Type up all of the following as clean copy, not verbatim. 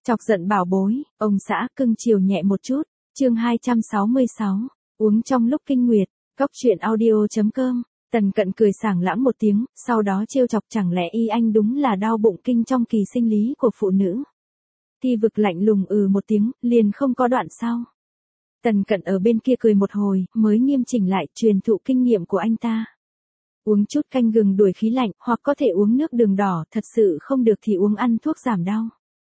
Chọc giận bảo bối, ông xã cưng chiều nhẹ một chút, chương 266, uống trong lúc kinh nguyệt, Cóc truyện audio.com, Tần Cận cười sảng lãng một tiếng, sau đó trêu chọc chẳng lẽ y anh đúng là đau bụng kinh trong kỳ sinh lý của phụ nữ. Thi Vực lạnh lùng một tiếng, liền không có đoạn sau. Tần Cận ở bên kia cười một hồi, mới nghiêm chỉnh lại truyền thụ kinh nghiệm của anh ta. Uống chút canh gừng đuổi khí lạnh, hoặc có thể uống nước đường đỏ, thật sự không được thì uống ăn thuốc giảm đau.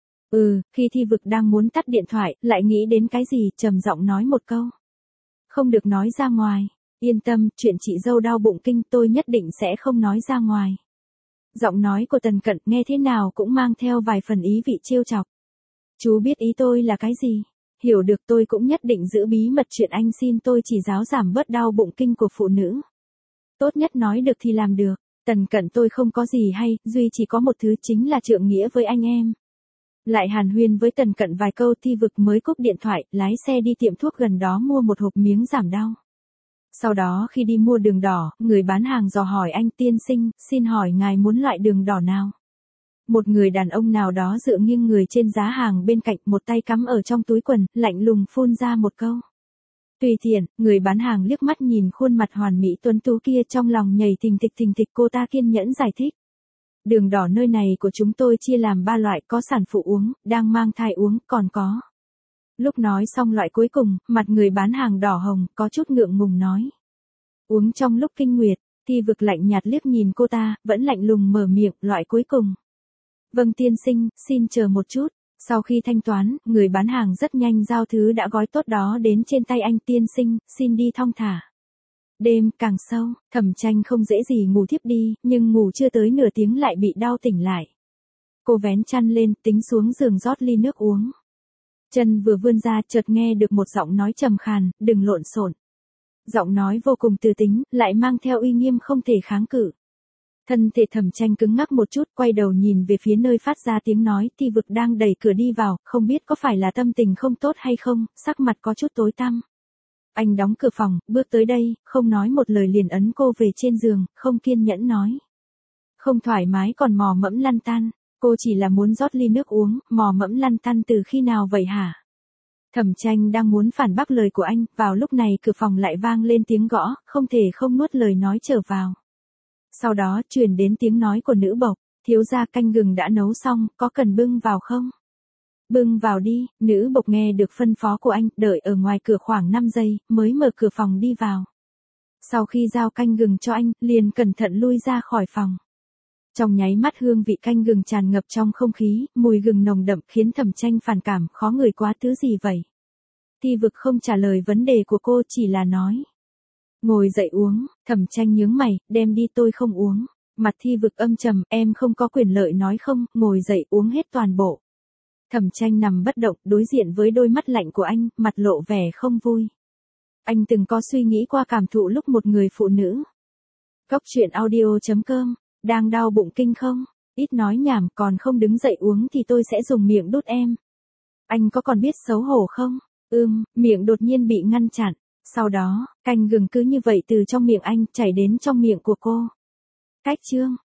Khi Thi Vực đang muốn tắt điện thoại, lại nghĩ đến cái gì, trầm giọng nói một câu. Không được nói ra ngoài, yên tâm, chuyện chị dâu đau bụng kinh tôi nhất định sẽ không nói ra ngoài. Giọng nói của Tần Cận nghe thế nào cũng mang theo vài phần ý vị trêu chọc. Chú biết ý tôi là cái gì? Hiểu được, tôi cũng nhất định giữ bí mật chuyện anh xin tôi chỉ giáo giảm bớt đau bụng kinh của phụ nữ. Tốt nhất nói được thì làm được. Tần Cận tôi không có gì hay, duy chỉ có một thứ chính là trượng nghĩa với anh em. Lại hàn huyên với Tần Cận vài câu, Thi Vực mới cúp điện thoại, lái xe đi tiệm thuốc gần đó mua một hộp miếng giảm đau. Sau đó khi đi mua đường đỏ, người bán hàng dò hỏi anh: tiên sinh, xin hỏi ngài muốn loại đường đỏ nào? Một người đàn ông nào đó dựa nghiêng người trên giá hàng bên cạnh, một tay cắm ở trong túi quần, lạnh lùng phun ra một câu. Tùy tiện. Người bán hàng liếc mắt nhìn khuôn mặt hoàn mỹ tuấn tú kia, trong lòng nhảy thình thịch, cô ta kiên nhẫn giải thích. Đường đỏ nơi này của chúng tôi chia làm 3 loại, có sản phụ uống, đang mang thai uống, còn có. Lúc nói xong loại cuối cùng, mặt người bán hàng đỏ hồng, có chút ngượng ngùng nói. Uống trong lúc kinh nguyệt. Thi Vực lạnh nhạt liếc nhìn cô ta, vẫn lạnh lùng mở miệng, loại cuối cùng. Vâng tiên sinh, xin chờ một chút. Sau khi thanh toán, người bán hàng rất nhanh giao thứ đã gói tốt đó đến trên tay anh: tiên sinh, xin đi thong thả. Đêm càng sâu, Thẩm Tranh không dễ gì ngủ thiếp đi, nhưng ngủ chưa tới nửa tiếng lại bị đau tỉnh lại. Cô vén chăn lên, tính xuống giường rót ly nước uống. Chân vừa vươn ra, chợt nghe được một giọng nói trầm khàn: đừng lộn xộn. Giọng nói vô cùng từ tính, lại mang theo uy nghiêm không thể kháng cự. Thân thể Thẩm Tranh cứng ngắc một chút, quay đầu nhìn về phía nơi phát ra tiếng nói. Thi Vực đang đẩy cửa đi vào, không biết có phải là tâm tình không tốt hay không, sắc mặt có chút tối tăm. Anh đóng cửa phòng, bước tới đây, không nói một lời liền ấn cô về trên giường, không kiên nhẫn nói. Không thoải mái còn mò mẫm lăn tăn, cô chỉ là muốn rót ly nước uống, mò mẫm lăn tăn từ khi nào vậy hả? Thẩm Tranh đang muốn phản bác lời của anh, vào lúc này cửa phòng lại vang lên tiếng gõ, không thể không nuốt lời nói trở vào. Sau đó truyền đến tiếng nói của nữ bộc: thiếu gia, canh gừng đã nấu xong, có cần bưng vào không? Bưng vào đi. Nữ bộc nghe được phân phó của anh, đợi ở ngoài cửa khoảng 5 giây, mới mở cửa phòng đi vào. Sau khi giao canh gừng cho anh, liền cẩn thận lui ra khỏi phòng. Trong nháy mắt hương vị canh gừng tràn ngập trong không khí, mùi gừng nồng đậm khiến Thẩm Tranh phản cảm, khó ngửi quá, thứ gì vậy? Thi Vực không trả lời vấn đề của cô, chỉ là nói. Ngồi dậy uống. Thẩm Tranh nhướng mày, đem đi, tôi không uống. Mặt Thi Vực âm trầm, em không có quyền lợi nói không, ngồi dậy uống hết toàn bộ. Thẩm Tranh nằm bất động, đối diện với đôi mắt lạnh của anh, mặt lộ vẻ không vui. Anh từng có suy nghĩ qua cảm thụ lúc một người phụ nữ. Cóc truyện audio.com, đang đau bụng kinh không? Ít nói nhảm, còn không đứng dậy uống thì tôi sẽ dùng miệng đút em. Anh có còn biết xấu hổ không? Miệng đột nhiên bị ngăn chặn. Sau đó, canh gừng cứ như vậy từ trong miệng anh chảy đến trong miệng của cô. Cách chương.